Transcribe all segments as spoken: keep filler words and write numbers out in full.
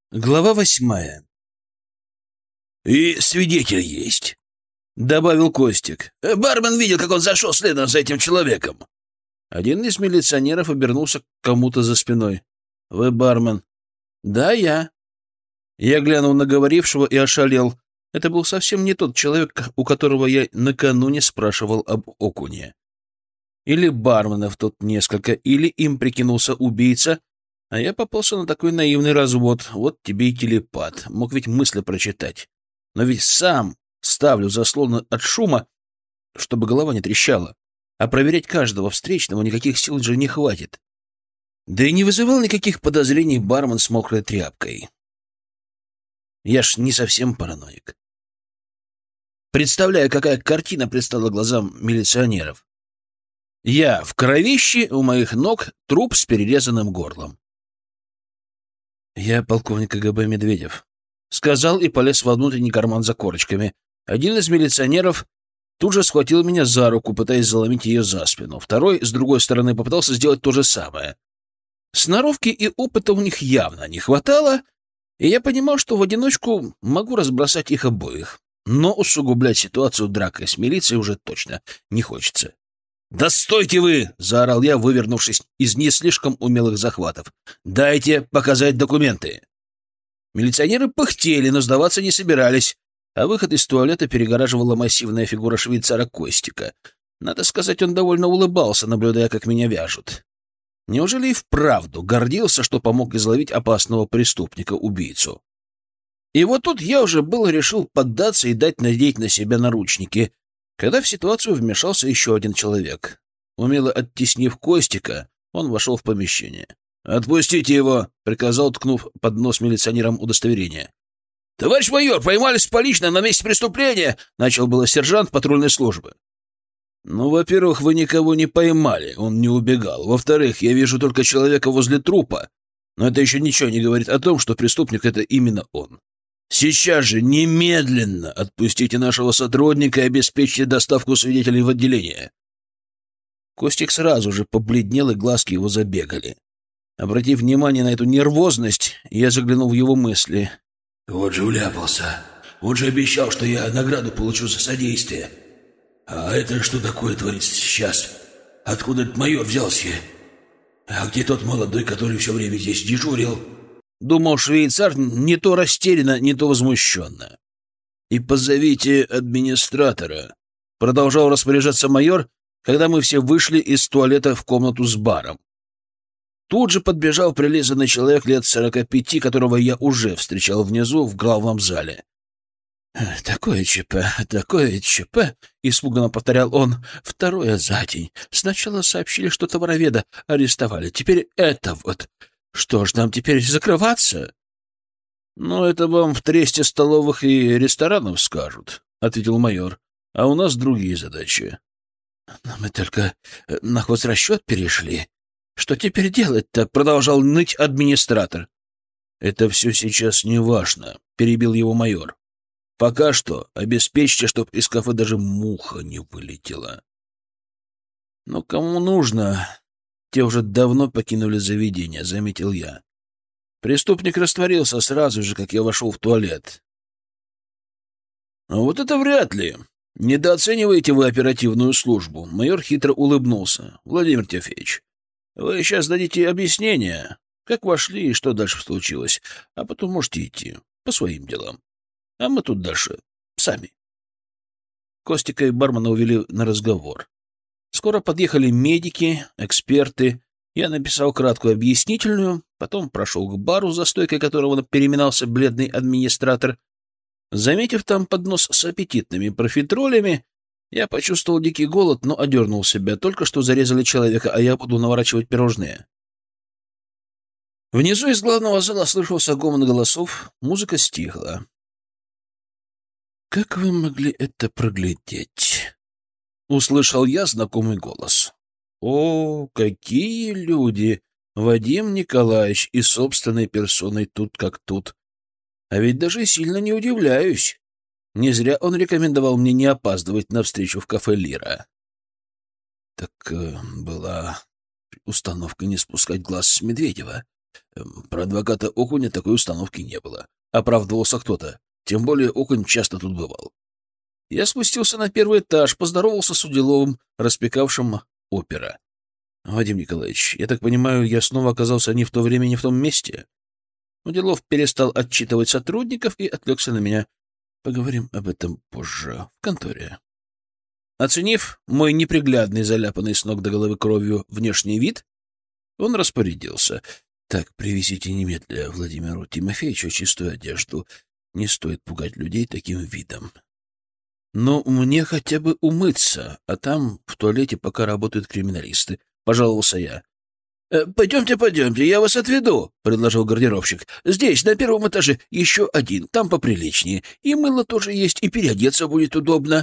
Глава восьмая. «И свидетель есть», — добавил Костик. «Бармен видел, как он зашел следом за этим человеком». Один из милиционеров обернулся к кому-то за спиной. «Вы бармен?» «Да, я». Я глянул на говорившего и ошалел. Это был совсем не тот человек, у которого я накануне спрашивал об окуне. Или барменов тут несколько, или им прикинулся убийца, а я попался на такой наивный развод. Вот тебе и телепат. Мог ведь мысли прочитать. Но ведь сам ставлю заслон от шума, чтобы голова не трещала. А проверять каждого встречного никаких сил же не хватит. Да и не вызывал никаких подозрений бармен с мокрой тряпкой. Я ж не совсем параноик. Представляю, какая картина предстала глазам милиционеров. Я в кровище, у моих ног труп с перерезанным горлом. «Я полковник КГБ Медведев», — сказал и полез во внутренний карман за корочками. Один из милиционеров тут же схватил меня за руку, пытаясь заломить ее за спину. Второй, с другой стороны, попытался сделать то же самое. Сноровки и опыта у них явно не хватало, и я понимал, что в одиночку могу разбросать их обоих. Но усугублять ситуацию дракой с милицией уже точно не хочется. «Да стойте вы!» — заорал я, вывернувшись из не слишком умелых захватов. «Дайте показать документы!» Милиционеры пыхтели, но сдаваться не собирались, а выход из туалета перегораживала массивная фигура швейцара Костика. Надо сказать, он довольно улыбался, наблюдая, как меня вяжут. Неужели и вправду гордился, что помог изловить опасного преступника-убийцу? И вот тут я уже было решил поддаться и дать надеть на себя наручники, когда в ситуацию вмешался еще один человек. Умело оттеснив Костика, он вошел в помещение. «Отпустите его!» — приказал, ткнув под нос милиционерам удостоверение. «Товарищ майор, поймали с поличным на месте преступления!» — начал было сержант патрульной службы. «Ну, во-первых, вы никого не поймали, он не убегал. Во-вторых, я вижу только человека возле трупа, но это еще ничего не говорит о том, что преступник — это именно он. Сейчас же немедленно отпустите нашего сотрудника и обеспечьте доставку свидетелей в отделение». Костик сразу же побледнел, и глазки его забегали. Обратив внимание на эту нервозность, я заглянул в его мысли. «Вот же вляпался. Он же обещал, что я награду получу за содействие. А это что такое творится сейчас? Откуда этот майор взялся? А где тот молодой, который все время здесь дежурил?» Думал швейцар не то растерянно, не то возмущенно. «И позовите администратора», — продолжал распоряжаться майор, когда мы все вышли из туалета в комнату с баром. Тут же подбежал прилизанный человек лет сорока пяти, которого я уже встречал внизу в главном зале. «Такое ЧП, такое ЧП», — испуганно повторял он, — «второе за день. Сначала сообщили, что товароведа арестовали, теперь это вот. Что ж, нам теперь закрываться?» «Ну, это вам в тресте столовых и ресторанов скажут», — ответил майор. «А у нас другие задачи». «Мы только на хозрасчет перешли. Что теперь делать-то?» — продолжал ныть администратор. «Это все сейчас не важно», — перебил его майор. «Пока что обеспечьте, чтоб из кафе даже муха не вылетела». «Но кому нужно? Те уже давно покинули заведение», — заметил я. Преступник растворился сразу же, как я вошел в туалет. «Вот это вряд ли. Недооцениваете вы оперативную службу». Майор хитро улыбнулся. «Владимир Тимофеевич, вы сейчас дадите объяснение, как вошли и что дальше случилось, а потом можете идти по своим делам. А мы тут дальше сами». Костика и бармена увели на разговор. Скоро подъехали медики, эксперты. Я написал краткую объяснительную, потом прошел к бару, за стойкой которого переминался бледный администратор. Заметив там поднос с аппетитными профитролями, я почувствовал дикий голод, но одернул себя. Только что зарезали человека, а я буду наворачивать пирожные. Внизу из главного зала слышался гомон голосов, музыка стихла. «Как вы могли это проглядеть?» — услышал я знакомый голос. «О, какие люди! Вадим Николаевич и собственной персоной тут как тут. А ведь даже сильно не удивляюсь. Не зря он рекомендовал мне не опаздывать на встречу в кафе «Лира». Так э, была установка не спускать глаз с Медведева. Эм, Про адвоката Окуня такой установки не было. Оправдывался кто-то. Тем более Окунь часто тут бывал. Я спустился на первый этаж, поздоровался с Уделовым, распекавшим опера. — Вадим Николаевич, я так понимаю, я снова оказался не в то время, не в том месте? Уделов перестал отчитывать сотрудников и отвлекся на меня. Поговорим об этом позже, в конторе. Оценив мой неприглядный, заляпанный с ног до головы кровью внешний вид, он распорядился. — Так, привезите немедля Владимиру Тимофеевичу чистую одежду. Не стоит пугать людей таким видом. Но мне хотя бы умыться, а там в туалете пока работают криминалисты, — пожаловался я. «Э, — Пойдемте, пойдемте, я вас отведу, — предложил гардеробщик. — Здесь, на первом этаже, еще один, там поприличнее. И мыло тоже есть, и переодеться будет удобно.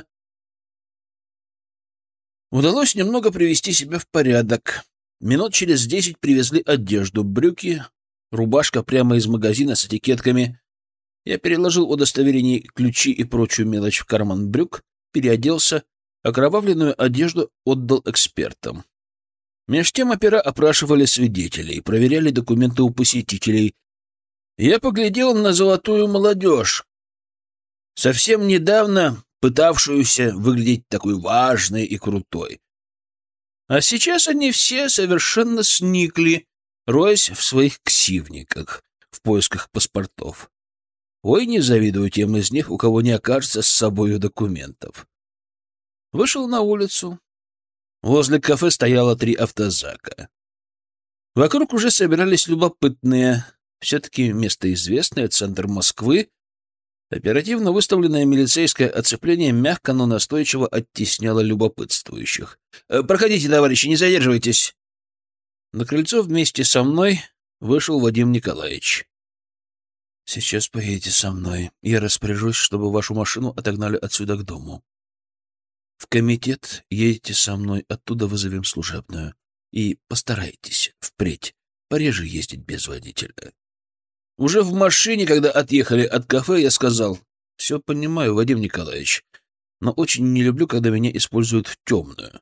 Удалось немного привести себя в порядок. Минут через десять привезли одежду, брюки, рубашка прямо из магазина с этикетками. Я переложил удостоверение, ключи и прочую мелочь в карман брюк, переоделся, окровавленную одежду отдал экспертам. Меж тем опера опрашивали свидетелей, проверяли документы у посетителей. Я поглядел на золотую молодежь, совсем недавно пытавшуюся выглядеть такой важной и крутой. А сейчас они все совершенно сникли, роясь в своих ксивниках в поисках паспортов. Ой, не завидую тем из них, у кого не окажется с собою документов. Вышел на улицу. Возле кафе стояло три автозака. Вокруг уже собирались любопытные. Все-таки место известное, центр Москвы. Оперативно выставленное милицейское оцепление мягко, но настойчиво оттесняло любопытствующих. «Проходите, товарищи, не задерживайтесь!» На крыльцо вместе со мной вышел Вадим Николаевич. «Сейчас поедете со мной. Я распоряжусь, чтобы вашу машину отогнали отсюда к дому. В комитет едете со мной, оттуда вызовем служебную. И постарайтесь впредь пореже ездить без водителя». Уже в машине, когда отъехали от кафе, я сказал: «Все понимаю, Вадим Николаевич, но очень не люблю, когда меня используют в темную».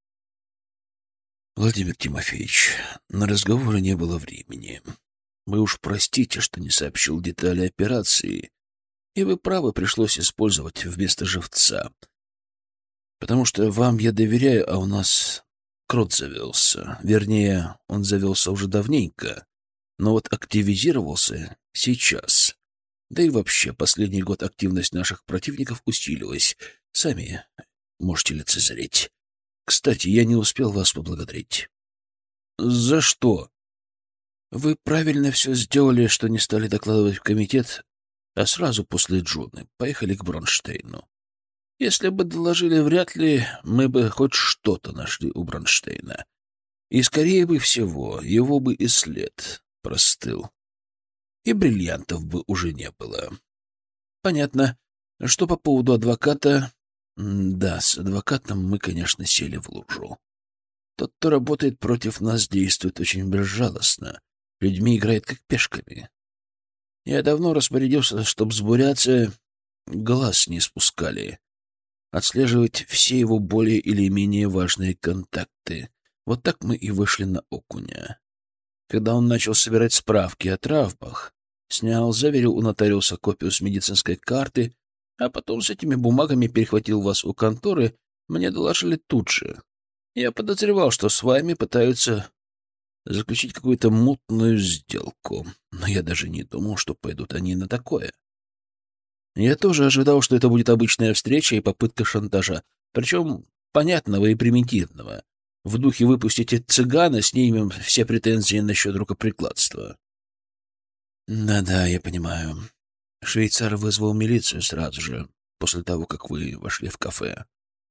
«Владимир Тимофеевич, на разговоры не было времени. Вы уж простите, что не сообщил детали операции, и вы правы, пришлось использовать вместо живца. Потому что вам я доверяю, а у нас крот завелся. Вернее, он завелся уже давненько, но вот активизировался сейчас. Да и вообще, последний год активность наших противников усилилась. Сами можете лицезреть. Кстати, я не успел вас поблагодарить». «За что?» «Вы правильно все сделали, что не стали докладывать в комитет, а сразу после Джуны поехали к Бронштейну. Если бы доложили, вряд ли мы бы хоть что-то нашли у Бронштейна. И, скорее бы всего, его бы и след простыл. И бриллиантов бы уже не было. Понятно. Что по поводу адвоката? Да, с адвокатом мы, конечно, сели в лужу. Тот, кто работает против нас, действует очень безжалостно. Людьми играет как пешками. Я давно распорядился, чтобы с бурятся глаз не спускали. Отслеживать все его более или менее важные контакты. Вот так мы и вышли на Окуня. Когда он начал собирать справки о травмах, снял, заверил у нотариуса копию с медицинской карты, а потом с этими бумагами перехватил вас у конторы, мне доложили тут же. Я подозревал, что с вами пытаются заключить какую-то мутную сделку, но я даже не думал, что пойдут они на такое. Я тоже ожидал, что это будет обычная встреча и попытка шантажа, причем понятного и примитивного. В духе «выпустите цыгана, снимем все претензии насчет рукоприкладства». Да-да, я понимаю. Швейцар вызвал милицию сразу же, после того, как вы вошли в кафе.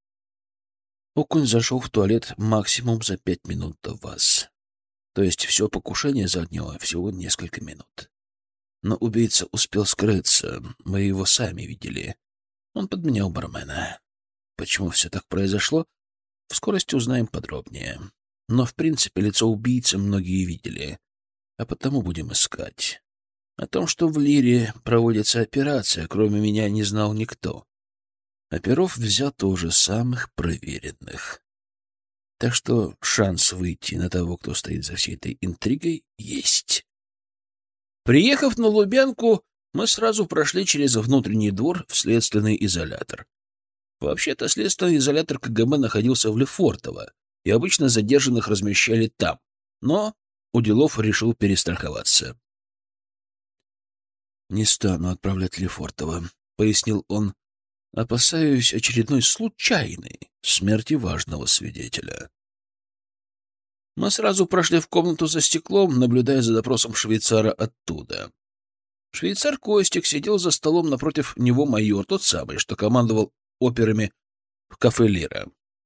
Окунь зашел в туалет максимум за пять минут до вас. То есть все покушение заняло всего несколько минут. Но убийца успел скрыться, мы его сами видели. Он подменял бармена. Почему все так произошло? В скорости узнаем подробнее. Но, в принципе, лицо убийцы многие видели, а потому будем искать. О том, что в Лире проводится операция, кроме меня не знал никто. Оперов взял тоже самых проверенных. Так что шанс выйти на того, кто стоит за всей этой интригой, есть. Приехав на Лубянку, мы сразу прошли через внутренний двор в следственный изолятор. Вообще-то следственный изолятор КГБ находился в Лефортово, и обычно задержанных размещали там. Но Уделов решил перестраховаться. «Не стану отправлять Лефортово», — пояснил он. «Опасаюсь очередной случайной смерти важного свидетеля». Мы сразу прошли в комнату за стеклом, наблюдая за допросом швейцара оттуда. Швейцар Костик сидел за столом, напротив него майор, тот самый, что командовал операми в кафе «Лира».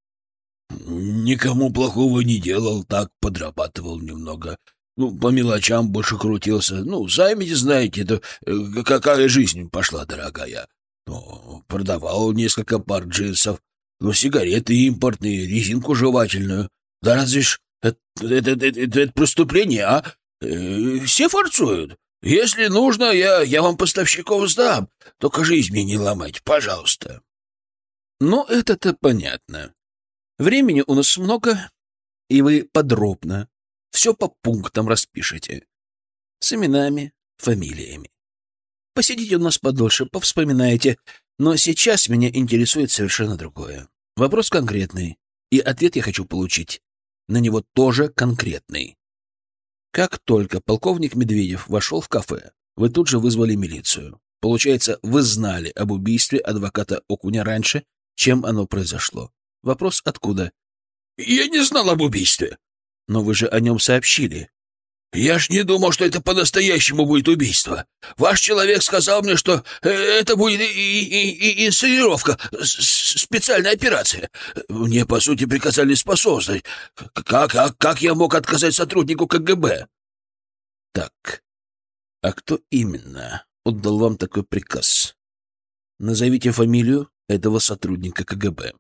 «Никому плохого не делал, так подрабатывал немного. Ну, по мелочам больше крутился. Ну, сами знаете, это э, какая жизнь пошла, дорогая. Ну, продавал несколько пар джинсов, ну, сигареты импортные, резинку жевательную. Да разве ж это, это, это, это, это преступление, а? Э, все форцуют. Если нужно, я, я вам поставщиков сдам. Только жизнь мне не ломайте, пожалуйста». «Ну, это-то понятно. Времени у нас много, и вы подробно все по пунктам распишете. С именами, фамилиями. Посидите у нас подольше, повспоминаете. Но сейчас меня интересует совершенно другое. Вопрос конкретный, и ответ я хочу получить. На него тоже конкретный. Как только полковник Медведев вошел в кафе, вы тут же вызвали милицию. Получается, вы знали об убийстве адвоката Окуня раньше, чем оно произошло. Вопрос откуда? «Я не знал об убийстве». Но вы же о нем сообщили. «Я ж не думал, что это по-настоящему будет убийство. Ваш человек сказал мне, что это будет и, и, и инсценировка, специальная операция. Мне, по сути, приказали способствовать. Как, как, как я мог отказать сотруднику КГБ?» Так, а кто именно отдал вам такой приказ? Назовите фамилию этого сотрудника КГБ.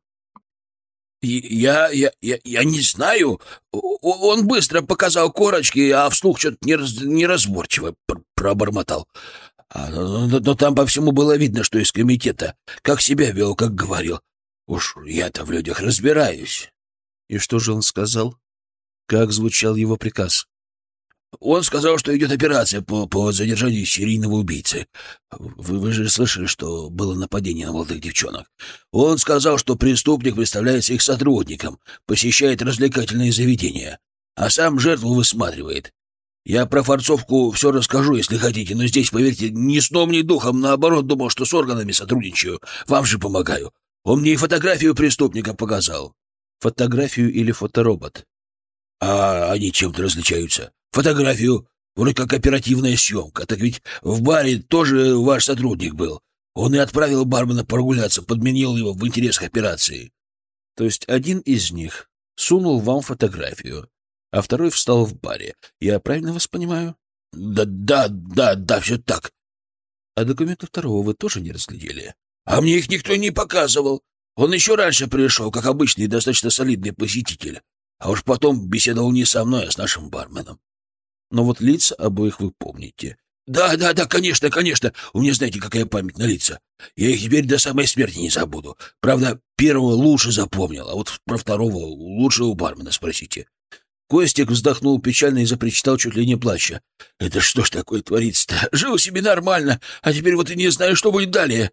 Я, я, я, я не знаю. Он быстро показал корочки, а вслух что-то нераз, неразборчиво пробормотал. А, но, но там по всему было видно, что из комитета. Как себя вел, как говорил. Уж я-то в людях разбираюсь. И что же он сказал? Как звучал его приказ? Он сказал, что идет операция по, по задержанию серийного убийцы. Вы, вы же слышали, что было нападение на молодых девчонок. Он сказал, что преступник представляется их сотрудником, посещает развлекательные заведения, а сам жертву высматривает. Я про форцовку все расскажу, если хотите, но здесь, поверьте, ни сном, ни духом, наоборот, думал, что с органами сотрудничаю. Вам же помогаю. Он мне и фотографию преступника показал. Фотографию или фоторобот? А они чем-то различаются. Фотографию, вроде как оперативная съемка. Так ведь в баре тоже ваш сотрудник был. Он и отправил бармена прогуляться, подменил его в интересах операции. То есть один из них сунул вам фотографию, а второй встал в баре. Я правильно вас понимаю? Да, да, да, да, все так. А документы второго вы тоже не разглядели? А мне их никто не показывал. Он еще раньше пришел, как обычный достаточно солидный посетитель. А уж потом беседовал не со мной, а с нашим барменом. Но вот лица обоих вы помните. Да, да, да, конечно, конечно. У меня, знаете, какая память на лица. Я их теперь до самой смерти не забуду. Правда, первого лучше запомнил, а вот про второго лучше у бармена спросите. Костик вздохнул печально и запричитал чуть ли не плача. Это что ж такое творится-то? Жил себе нормально, а теперь вот и не знаю, что будет далее.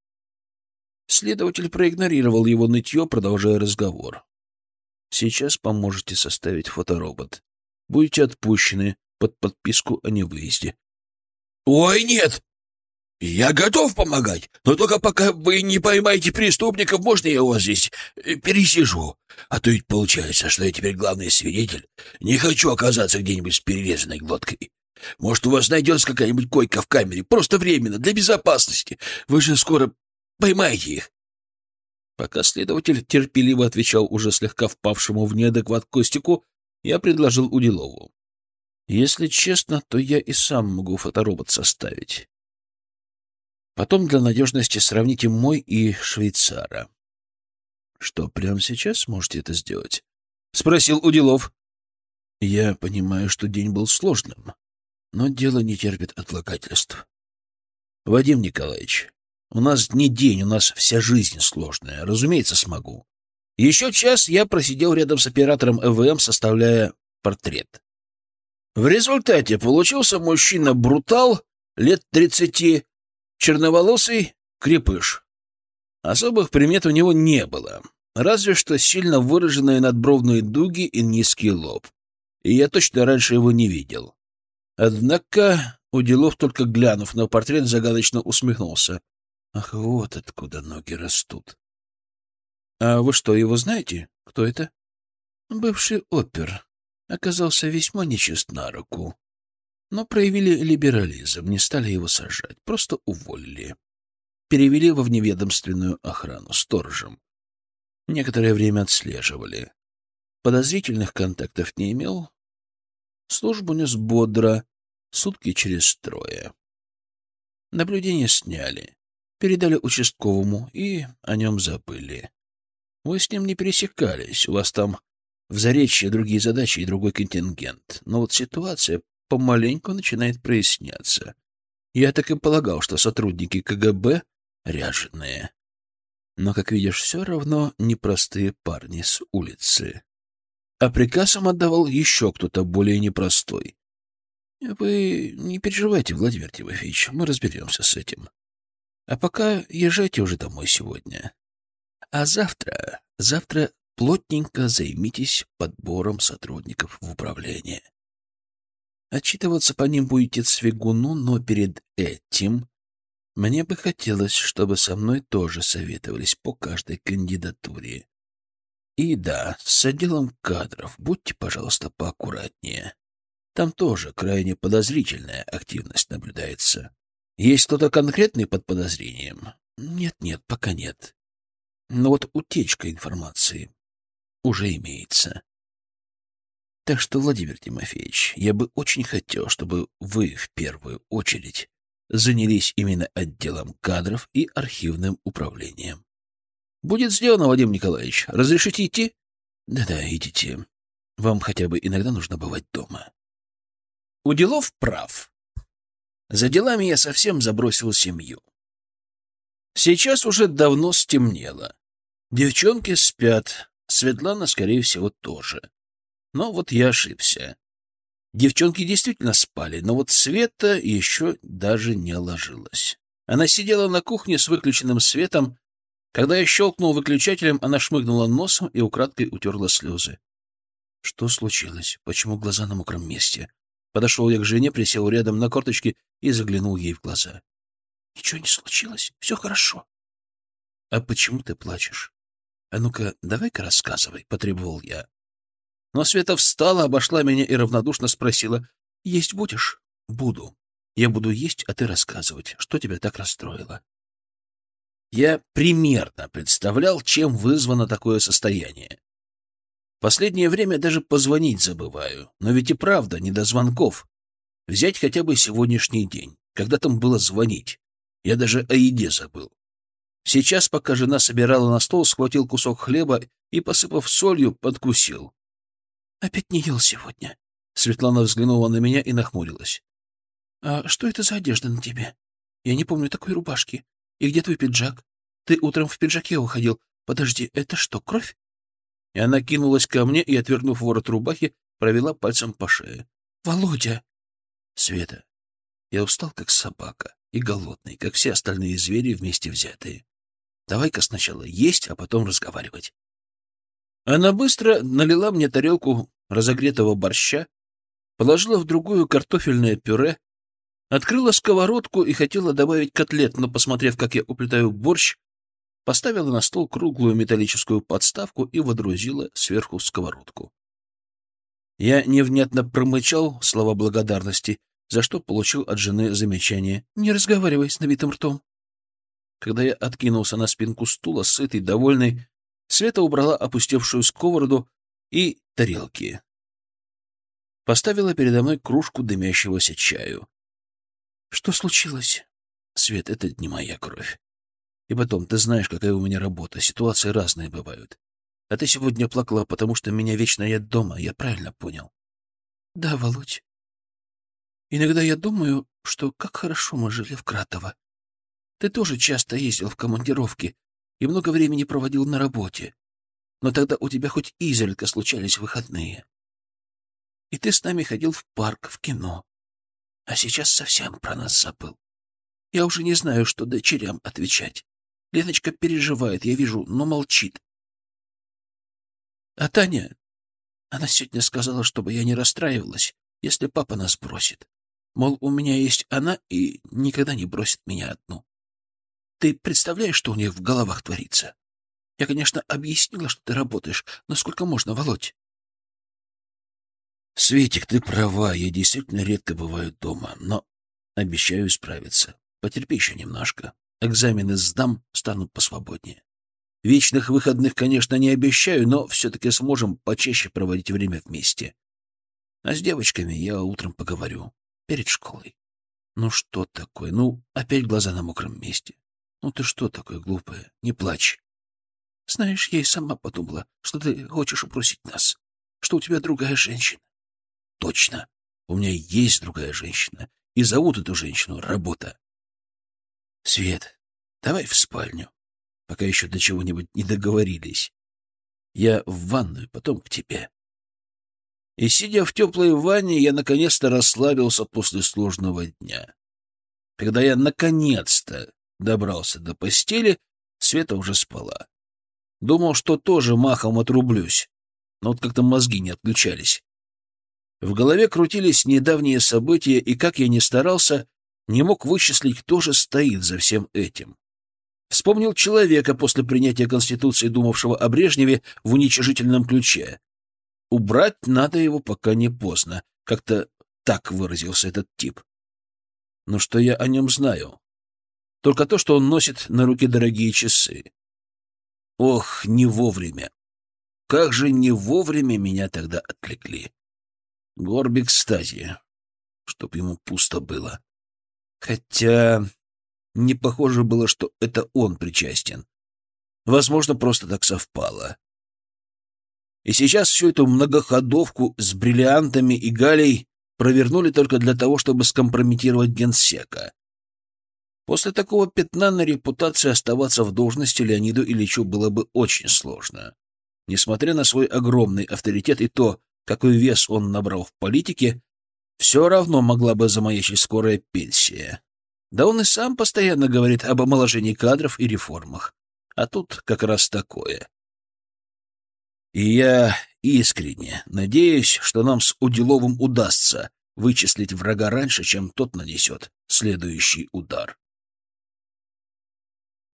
Следователь проигнорировал его нытье, продолжая разговор. Сейчас поможете составить фоторобот. Будете отпущены под подписку о невыезде. — Ой, нет! Я готов помогать, но только пока вы не поймаете преступников, можно я у вас здесь пересижу? А то ведь получается, что я теперь главный свидетель. Не хочу оказаться где-нибудь с перерезанной глоткой. Может, у вас найдется какая-нибудь койка в камере, просто временно, для безопасности. Вы же скоро поймаете их. Пока следователь терпеливо отвечал уже слегка впавшему в неадекват Костику, я предложил Уделову. Если честно, то я и сам могу фоторобот составить. Потом для надежности сравните мой и швейцара. — Что, прямо сейчас можете это сделать? — спросил Уделов. — Я понимаю, что день был сложным, но дело не терпит отлагательств. — Вадим Николаевич, у нас не день, у нас вся жизнь сложная. Разумеется, смогу. Еще час я просидел рядом с оператором ЭВМ, составляя портрет. В результате получился мужчина-брутал лет тридцати, черноволосый крепыш. Особых примет у него не было, разве что сильно выраженные надбровные дуги и низкий лоб. И я точно раньше его не видел. Однако Уделов, только глянув на портрет, загадочно усмехнулся. Ах, вот откуда ноги растут. — А вы что, его знаете? Кто это? — Бывший опер. Оказался весьма нечист на руку. Но проявили либерализм, не стали его сажать, просто уволили. Перевели во вневедомственную охрану, сторожем. Некоторое время отслеживали. Подозрительных контактов не имел. Службу нес бодро, сутки через трое. Наблюдение сняли, передали участковому и о нем забыли. Вы с ним не пересекались, у вас там в Заречье другие задачи и другой контингент. Но вот ситуация помаленьку начинает проясняться. Я так и полагал, что сотрудники КГБ ряженые. Но, как видишь, все равно непростые парни с улицы. А приказ им отдавал еще кто-то более непростой. Вы не переживайте, Владимир Тимофеевич, мы разберемся с этим. А пока езжайте уже домой сегодня. А завтра, завтра плотненько займитесь подбором сотрудников в управление. Отчитываться по ним будете Цвигуну, но перед этим мне бы хотелось, чтобы со мной тоже советовались по каждой кандидатуре. И да, с отделом кадров будьте, пожалуйста, поаккуратнее. Там тоже крайне подозрительная активность наблюдается. Есть кто-то конкретный под подозрением? Нет-нет, пока нет. Но вот утечка информации уже имеется. Так что, Владимир Тимофеевич, я бы очень хотел, чтобы вы в первую очередь занялись именно отделом кадров и архивным управлением. Будет сделано, Вадим Николаевич. Разрешите идти? Да-да, идите. Вам хотя бы иногда нужно бывать дома. Уделов прав. За делами я совсем забросил семью. Сейчас уже давно стемнело. Девчонки спят, Светлана, скорее всего, тоже. Но вот я ошибся. Девчонки действительно спали, но вот Света еще даже не ложилась. Она сидела на кухне с выключенным светом. Когда я щелкнул выключателем, она шмыгнула носом и украдкой утерла слезы. Что случилось? Почему глаза на мокром месте? Подошел я к жене, присел рядом на корточки и заглянул ей в глаза. Ничего не случилось, все хорошо. А почему ты плачешь? А ну-ка, давай-ка рассказывай, потребовал я. Но Света встала, обошла меня и равнодушно спросила. Есть будешь? Буду. Я буду есть, а ты рассказывать, что тебя так расстроило. Я примерно представлял, чем вызвано такое состояние. Последнее время даже позвонить забываю, но ведь и правда не до звонков. Взять хотя бы сегодняшний день, когда там было звонить. Я даже о еде забыл. Сейчас, пока жена собирала на стол, схватил кусок хлеба и, посыпав солью, подкусил. «Опять не ел сегодня?» Светлана взглянула на меня и нахмурилась. «А что это за одежда на тебе? Я не помню такой рубашки. И где твой пиджак? Ты утром в пиджаке уходил. Подожди, это что, кровь?» И она кинулась ко мне и, отвернув ворот рубахи, провела пальцем по шее. «Володя!» «Света, я устал, как собака, и голодный, как все остальные звери вместе взятые. Давай-ка сначала есть, а потом разговаривать». Она быстро налила мне тарелку разогретого борща, положила в другую картофельное пюре, открыла сковородку и хотела добавить котлет, но, посмотрев, как я уплетаю борщ, поставила на стол круглую металлическую подставку и водрузила сверху сковородку. Я невнятно промычал слова благодарности, за что получил от жены замечание: «Не разговаривай с набитым ртом». Когда я откинулся на спинку стула, сытый, довольный, Света убрала опустевшую сковороду и тарелки. Поставила передо мной кружку дымящегося чаю. «Что случилось?» «Свет, это не моя кровь. И потом, ты знаешь, какая у меня работа, ситуации разные бывают. А ты сегодня плакала, потому что меня вечно нет дома, я правильно понял?» «Да, Володь. Иногда я думаю, что как хорошо мы жили в Кратово. Ты тоже часто ездил в командировки и много времени проводил на работе. Но тогда у тебя хоть изредка случались выходные. И ты с нами ходил в парк, в кино. А сейчас совсем про нас забыл. Я уже не знаю, что дочерям отвечать. Леночка переживает, я вижу, но молчит. А Таня, она сегодня сказала, чтобы я не расстраивалась, если папа нас бросит. Мол, у меня есть она и никогда не бросит меня одну. Ты представляешь, что у них в головах творится? Я, конечно, объяснила, что ты работаешь, но сколько можно, Володь? Светик, ты права, я действительно редко бываю дома, но обещаю справиться. Потерпи еще немножко. Экзамены сдам, стану посвободнее. Вечных выходных, конечно, не обещаю, но все-таки сможем почаще проводить время вместе. А с девочками я утром поговорю, перед школой. Ну что такое? Ну, опять глаза на мокром месте. Ну ты что такое глупая? Не плачь. Знаешь, я и сама подумала, что ты хочешь упросить нас, что у тебя другая женщина. Точно. У меня есть другая женщина. И зовут эту женщину Работа. Свет, давай в спальню, пока еще до чего-нибудь не договорились. Я в ванную, потом к тебе. И, сидя в теплой ванне, я наконец-то расслабился после сложного дня. Когда я наконец-то добрался до постели, Света уже спала. Думал, что тоже махом отрублюсь, но вот как-то мозги не отключались. В голове крутились недавние события, и, как я ни старался, не мог вычислить, кто же стоит за всем этим. Вспомнил человека после принятия Конституции, думавшего о Брежневе в уничижительном ключе. Убрать надо его, пока не поздно. Как-то так выразился этот тип. Но что я о нем знаю? Только то, что он носит на руке дорогие часы. Ох, не вовремя. Как же не вовремя меня тогда отвлекли. Горбик, кстати, чтоб ему пусто было. Хотя не похоже было, что это он причастен. Возможно, просто так совпало. И сейчас всю эту многоходовку с бриллиантами и Галей провернули только для того, чтобы скомпрометировать генсека. После такого пятна на репутации оставаться в должности Леониду Ильичу было бы очень сложно. Несмотря на свой огромный авторитет и то, какой вес он набрал в политике, все равно могла бы замаячить скорая пенсия. Да он и сам постоянно говорит об омоложении кадров и реформах. А тут как раз такое. И я искренне надеюсь, что нам с Уделовым удастся вычислить врага раньше, чем тот нанесет следующий удар.